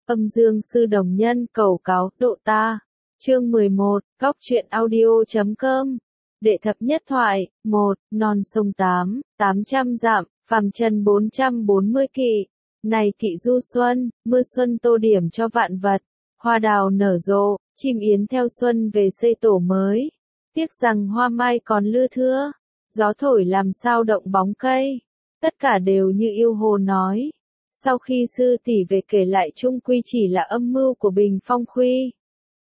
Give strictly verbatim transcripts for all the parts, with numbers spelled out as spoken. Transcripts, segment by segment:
Âm dương sư đồng nhân cầu cáo độ ta. Chương mười một, Góc truyện audio chấm com. Đệ thập nhất thoại, một, non sông tám, tám trăm dặm, phàm trần bốn trăm bốn mươi kỵ. Này kỵ du xuân, mưa xuân tô điểm cho vạn vật, hoa đào nở rộ, chim yến theo xuân về xây tổ mới. Tiếc rằng hoa mai còn lưa thưa, gió thổi làm sao động bóng cây. Tất cả đều như yêu hồ nói. Sau khi sư tỷ về kể lại chung quy chỉ là âm mưu của Bình Phong Khuy.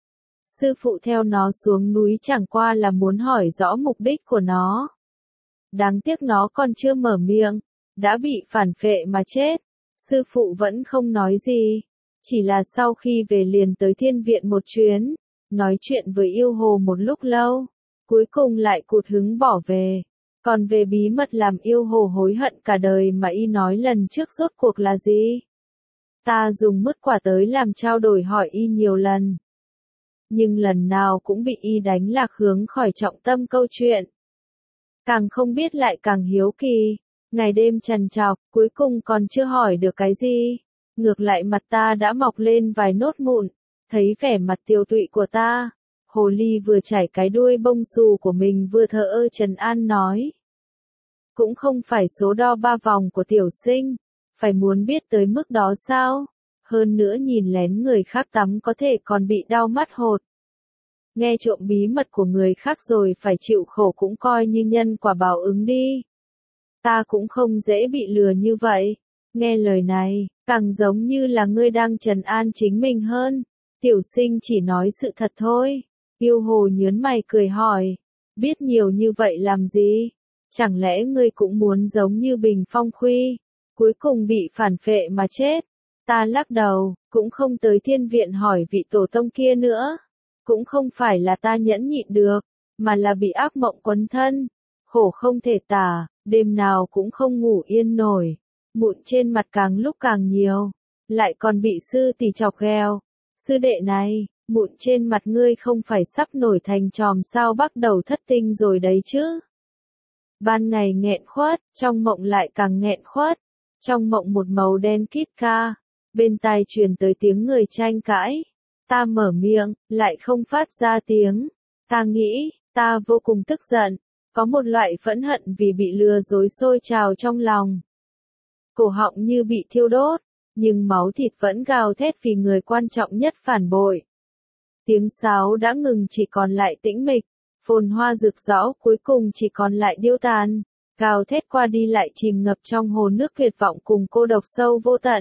Sư phụ theo nó xuống núi chẳng qua là muốn hỏi rõ mục đích của nó. Đáng tiếc nó còn chưa mở miệng, đã bị phản phệ mà chết. Sư phụ vẫn không nói gì, chỉ là sau khi về liền tới thiên viện một chuyến, nói chuyện với yêu hồ một lúc lâu, cuối cùng lại cụt hứng bỏ về. Còn về bí mật làm yêu hồ hối hận cả đời mà y nói lần trước rốt cuộc là gì? Ta dùng mứt quả tới làm trao đổi hỏi y nhiều lần. Nhưng lần nào cũng bị y đánh lạc hướng khỏi trọng tâm câu chuyện. Càng không biết lại càng hiếu kỳ, ngày đêm trằn trọc, cuối cùng còn chưa hỏi được cái gì. Ngược lại mặt ta đã mọc lên vài nốt mụn, thấy vẻ mặt tiều tụy của ta. Hồ ly vừa chảy cái đuôi bông xù của mình vừa thờ ơ trấn an nói. Cũng không phải số đo ba vòng của tiểu sinh, phải muốn biết tới mức đó sao? Hơn nữa nhìn lén người khác tắm có thể còn bị đau mắt hột. Nghe trộm bí mật của người khác rồi phải chịu khổ cũng coi như nhân quả báo ứng đi. Ta cũng không dễ bị lừa như vậy. Nghe lời này, càng giống như là ngươi đang trấn an chính mình hơn. Tiểu sinh chỉ nói sự thật thôi. Yêu hồ nhớn mày cười hỏi. Biết nhiều như vậy làm gì? Chẳng lẽ ngươi cũng muốn giống như Bình Phong Khuy, cuối cùng bị phản phệ mà chết? Ta lắc đầu, cũng không tới thiên viện hỏi vị tổ tông kia nữa. Cũng không phải là ta nhẫn nhịn được, mà là bị ác mộng quấn thân. Khổ không thể tả, đêm nào cũng không ngủ yên nổi. Mụn trên mặt càng lúc càng nhiều, lại còn bị sư tỷ chọc ghẹo. Sư đệ này, mụn trên mặt ngươi không phải sắp nổi thành chòm sao bắt đầu thất tinh rồi đấy chứ? Ban ngày nghẹn khuất, trong mộng lại càng nghẹn khuất. Trong mộng một màu đen kít ca, bên tai truyền tới tiếng người tranh cãi. Ta mở miệng, lại không phát ra tiếng. Ta nghĩ, ta vô cùng tức giận, có một loại phẫn hận vì bị lừa dối sôi trào trong lòng. Cổ họng như bị thiêu đốt, nhưng máu thịt vẫn gào thét vì người quan trọng nhất phản bội. Tiếng sáo đã ngừng chỉ còn lại tĩnh mịch. Phồn hoa rực rỡ cuối cùng chỉ còn lại điêu tàn, gào thét qua đi lại chìm ngập trong hồ nước tuyệt vọng cùng cô độc sâu vô tận.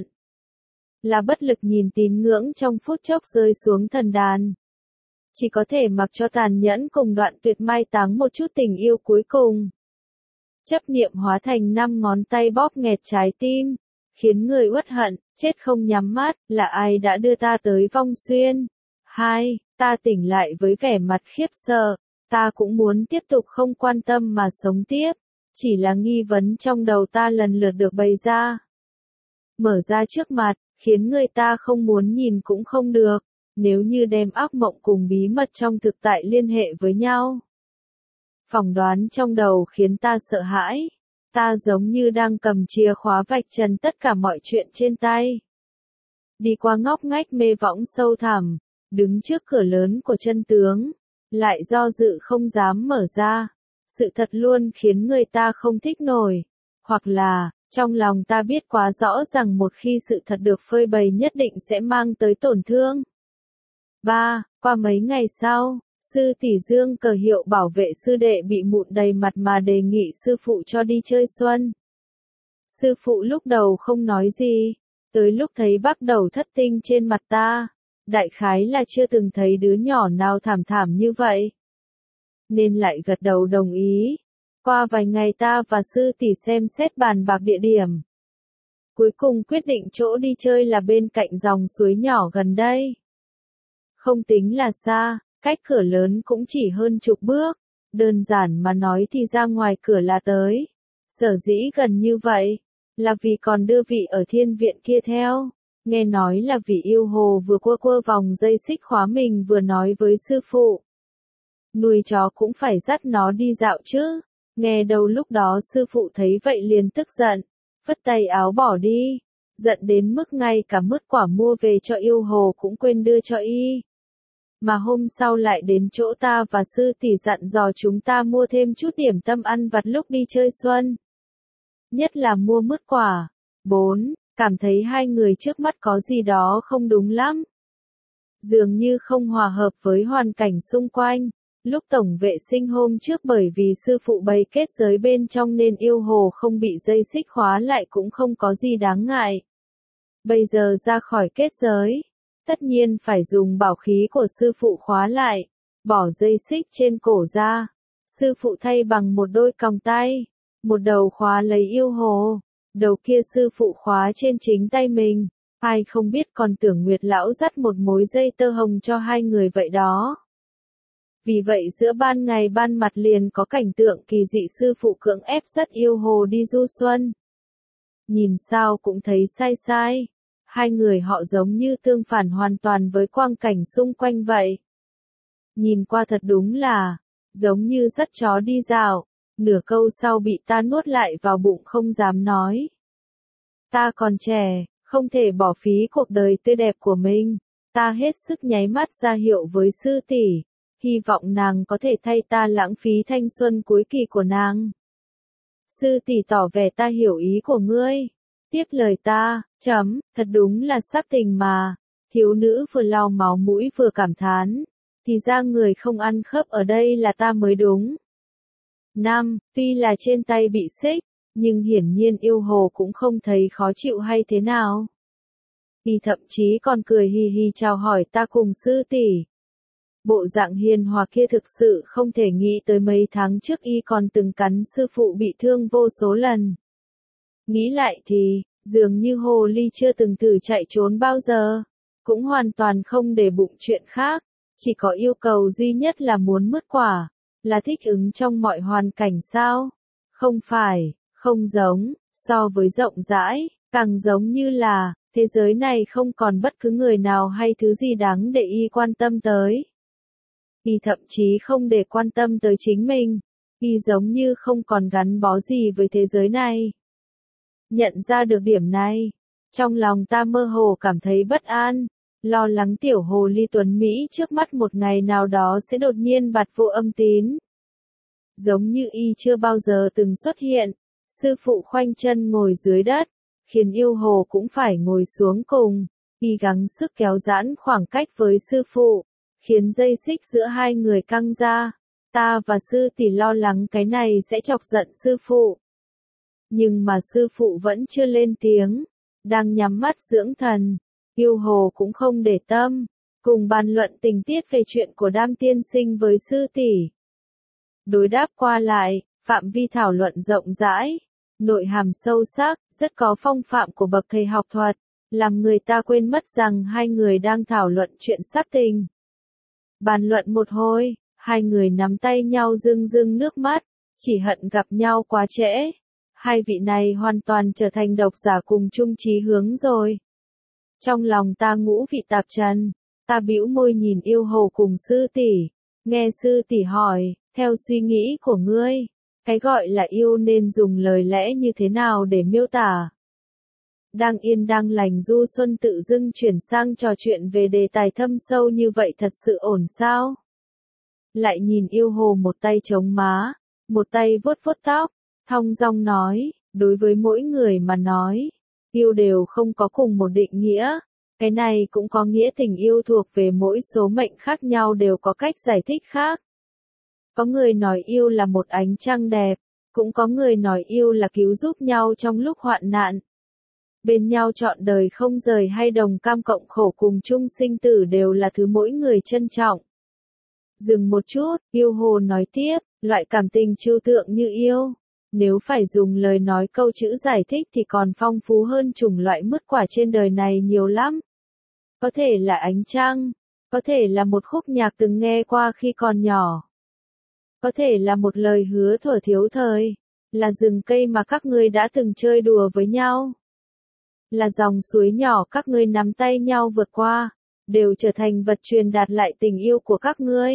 Là bất lực nhìn tín ngưỡng trong phút chốc rơi xuống thần đàn. Chỉ có thể mặc cho tàn nhẫn cùng đoạn tuyệt mai táng một chút tình yêu cuối cùng. Chấp niệm hóa thành năm ngón tay bóp nghẹt trái tim, khiến người uất hận, chết không nhắm mắt, là ai đã đưa ta tới vong xuyên. Hai, ta tỉnh lại với vẻ mặt khiếp sợ. Ta cũng muốn tiếp tục không quan tâm mà sống tiếp, chỉ là nghi vấn trong đầu ta lần lượt được bày ra. Mở ra trước mặt, khiến người ta không muốn nhìn cũng không được, nếu như đem ác mộng cùng bí mật trong thực tại liên hệ với nhau. Phỏng đoán trong đầu khiến ta sợ hãi, ta giống như đang cầm chìa khóa vạch trần tất cả mọi chuyện trên tay. Đi qua ngóc ngách mê võng sâu thẳm, đứng trước cửa lớn của chân tướng. Lại do dự không dám mở ra. Sự thật luôn khiến người ta không thích nổi. Hoặc là, trong lòng ta biết quá rõ rằng một khi sự thật được phơi bày nhất định sẽ mang tới tổn thương. ba. Qua mấy ngày sau, sư tỷ Dương cờ hiệu bảo vệ sư đệ bị mụn đầy mặt mà đề nghị sư phụ cho đi chơi xuân. Sư phụ lúc đầu không nói gì. Tới lúc thấy bắt đầu thất tinh trên mặt ta. Đại khái là chưa từng thấy đứa nhỏ nào thảm thảm như vậy. Nên lại gật đầu đồng ý. Qua vài ngày ta và sư tỷ xem xét bàn bạc địa điểm. Cuối cùng quyết định chỗ đi chơi là bên cạnh dòng suối nhỏ gần đây. Không tính là xa, cách cửa lớn cũng chỉ hơn chục bước. Đơn giản mà nói thì ra ngoài cửa là tới. Sở dĩ gần như vậy, là vì còn đưa vị ở thiên viện kia theo. Nghe nói là vì yêu hồ vừa quơ quơ vòng dây xích khóa mình vừa nói với sư phụ. Nuôi chó cũng phải dắt nó đi dạo chứ. Nghe đâu lúc đó sư phụ thấy vậy liền tức giận. Phất tay áo bỏ đi. giận đến mức ngay cả mứt quả mua về cho yêu hồ cũng quên đưa cho y. Mà hôm sau lại đến chỗ ta và sư tỷ dặn dò chúng ta mua thêm chút điểm tâm ăn vặt lúc đi chơi xuân. Nhất là mua mứt quả. bốn. Cảm thấy hai người trước mắt có gì đó không đúng lắm. Dường như không hòa hợp với hoàn cảnh xung quanh. Lúc tổng vệ sinh hôm trước bởi vì sư phụ bày kết giới bên trong nên yêu hồ không bị dây xích khóa lại cũng không có gì đáng ngại. Bây giờ ra khỏi kết giới, tất nhiên phải dùng bảo khí của sư phụ khóa lại, bỏ dây xích trên cổ ra. Sư phụ thay bằng một đôi còng tay, một đầu khóa lấy yêu hồ, đầu kia sư phụ khóa trên chính tay mình. Ai không biết còn tưởng Nguyệt lão dắt một mối dây tơ hồng cho hai người vậy đó. Vì vậy giữa ban ngày ban mặt liền có cảnh tượng kỳ dị sư phụ cưỡng ép dắt yêu hồ đi du xuân. Nhìn sao cũng thấy sai sai. Hai người họ giống như tương phản hoàn toàn với quang cảnh xung quanh vậy. Nhìn qua thật đúng là, giống như dắt chó đi dạo, nửa câu sau bị ta nuốt lại vào bụng không dám nói. Ta còn trẻ, không thể bỏ phí cuộc đời tươi đẹp của mình. Ta hết sức nháy mắt ra hiệu với sư tỷ, hy vọng nàng có thể thay ta lãng phí thanh xuân cuối kỳ của nàng. Sư tỷ tỏ vẻ ta hiểu ý của ngươi. Tiếp lời ta, chấm, thật đúng là sắc tình mà. Thiếu nữ vừa lau máu mũi vừa cảm thán. Thì ra người không ăn khớp ở đây là ta mới đúng. năm. Tuy là trên tay bị xích, nhưng hiển nhiên yêu hồ cũng không thấy khó chịu hay thế nào. Y thậm chí còn cười hì hì chào hỏi ta cùng sư tỷ. Bộ dạng hiền hòa kia thực sự không thể nghĩ tới mấy tháng trước y còn từng cắn sư phụ bị thương vô số lần. Nghĩ lại thì, dường như hồ ly chưa từng thử chạy trốn bao giờ, cũng hoàn toàn không để bụng chuyện khác, chỉ có yêu cầu duy nhất là muốn mứt quả, là thích ứng trong mọi hoàn cảnh sao? Không phải, không giống, so với rộng rãi, càng giống như là, thế giới này không còn bất cứ người nào hay thứ gì đáng để y quan tâm tới. Y thậm chí không để quan tâm tới chính mình, y giống như không còn gắn bó gì với thế giới này. Nhận ra được điểm này, trong lòng ta mơ hồ cảm thấy bất an, lo lắng tiểu hồ ly tuấn Mỹ trước mắt một ngày nào đó sẽ đột nhiên bạt vô âm tín. Giống như y chưa bao giờ từng xuất hiện, sư phụ khoanh chân ngồi dưới đất, khiến yêu hồ cũng phải ngồi xuống cùng, y gắng sức kéo giãn khoảng cách với sư phụ, khiến dây xích giữa hai người căng ra. Ta và sư tỷ lo lắng cái này sẽ chọc giận sư phụ. Nhưng mà sư phụ vẫn chưa lên tiếng, đang nhắm mắt dưỡng thần, yêu hồ cũng không để tâm, cùng bàn luận tình tiết về chuyện của Đam tiên sinh với sư tỷ. Đối đáp qua lại, phạm vi thảo luận rộng rãi, nội hàm sâu sắc, rất có phong phạm của bậc thầy học thuật, làm người ta quên mất rằng hai người đang thảo luận chuyện sắc tình. Bàn luận một hồi, hai người nắm tay nhau rưng rưng nước mắt, chỉ hận gặp nhau quá trễ. Hai vị này hoàn toàn trở thành độc giả cùng chung chí hướng rồi. Trong lòng ta ngũ vị tạp trần, ta bĩu môi nhìn yêu hồ cùng sư tỷ, nghe sư tỷ hỏi, theo suy nghĩ của ngươi, cái gọi là yêu nên dùng lời lẽ như thế nào để miêu tả? Đang yên đang lành du xuân tự dưng chuyển sang trò chuyện về đề tài thâm sâu như vậy thật sự ổn sao? Lại nhìn yêu hồ một tay chống má, một tay vuốt vuốt tóc, thong dong nói, đối với mỗi người mà nói, yêu đều không có cùng một định nghĩa, cái này cũng có nghĩa tình yêu thuộc về mỗi số mệnh khác nhau đều có cách giải thích khác. Có người nói yêu là một ánh trăng đẹp, cũng có người nói yêu là cứu giúp nhau trong lúc hoạn nạn. Bên nhau trọn đời không rời hay đồng cam cộng khổ cùng chung sinh tử đều là thứ mỗi người trân trọng. Dừng một chút, yêu hồ nói tiếp, loại cảm tình trừu tượng như yêu, nếu phải dùng lời nói câu chữ giải thích thì còn phong phú hơn chủng loại mứt quả trên đời này nhiều lắm. Có thể là ánh trăng, có thể là một khúc nhạc từng nghe qua khi còn nhỏ. Có thể là một lời hứa thuở thiếu thời, là rừng cây mà các ngươi đã từng chơi đùa với nhau. Là dòng suối nhỏ các ngươi nắm tay nhau vượt qua, đều trở thành vật truyền đạt lại tình yêu của các ngươi.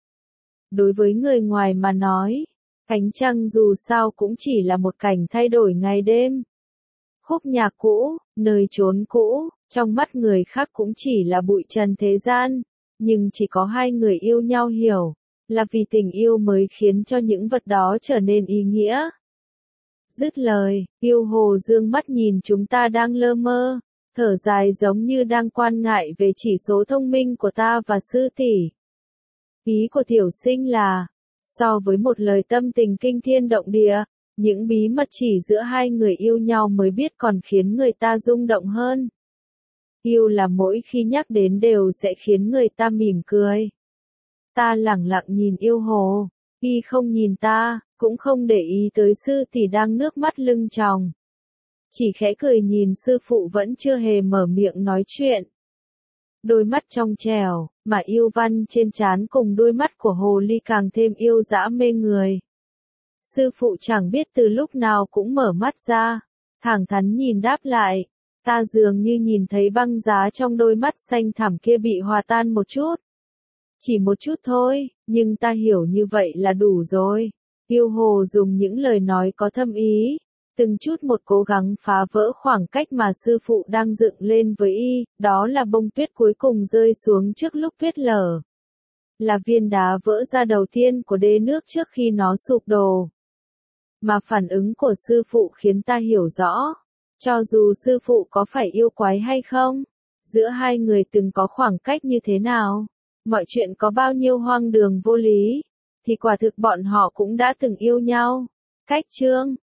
Đối với người ngoài mà nói, ánh trăng dù sao cũng chỉ là một cảnh thay đổi ngày đêm. khúc nhạc cũ, nơi chốn cũ, trong mắt người khác cũng chỉ là bụi trần thế gian, nhưng chỉ có hai người yêu nhau hiểu, là vì tình yêu mới khiến cho những vật đó trở nên ý nghĩa. Dứt lời, Yêu Hồ dương mắt nhìn chúng ta đang lơ mơ, thở dài giống như đang quan ngại về chỉ số thông minh của ta và sư tỷ. Ý của tiểu sinh là, so với một lời tâm tình kinh thiên động địa, những bí mật chỉ giữa hai người yêu nhau mới biết còn khiến người ta rung động hơn. Yêu là mỗi khi nhắc đến đều sẽ khiến người ta mỉm cười. Ta lẳng lặng nhìn Yêu Hồ, y không nhìn ta, cũng không để ý tới sư tỷ đang nước mắt lưng tròng. Chỉ khẽ cười nhìn sư phụ vẫn chưa hề mở miệng nói chuyện. Đôi mắt trong trẻo, mà yêu văn trên trán cùng đôi mắt của hồ ly càng thêm yêu dã mê người. Sư phụ chẳng biết từ lúc nào cũng mở mắt ra, thẳng thắn nhìn đáp lại. Ta dường như nhìn thấy băng giá trong đôi mắt xanh thẳm kia bị hòa tan một chút. Chỉ một chút thôi, nhưng ta hiểu như vậy là đủ rồi. Yêu Hồ dùng những lời nói có thâm ý, từng chút một cố gắng phá vỡ khoảng cách mà sư phụ đang dựng lên với y, đó là bông tuyết cuối cùng rơi xuống trước lúc tuyết lở. Là viên đá vỡ ra đầu tiên của đê nước trước khi nó sụp đổ. Mà phản ứng của sư phụ khiến ta hiểu rõ, cho dù sư phụ có phải yêu quái hay không, giữa hai người từng có khoảng cách như thế nào, mọi chuyện có bao nhiêu hoang đường vô lý, thì quả thực bọn họ cũng đã từng yêu nhau. Cách chương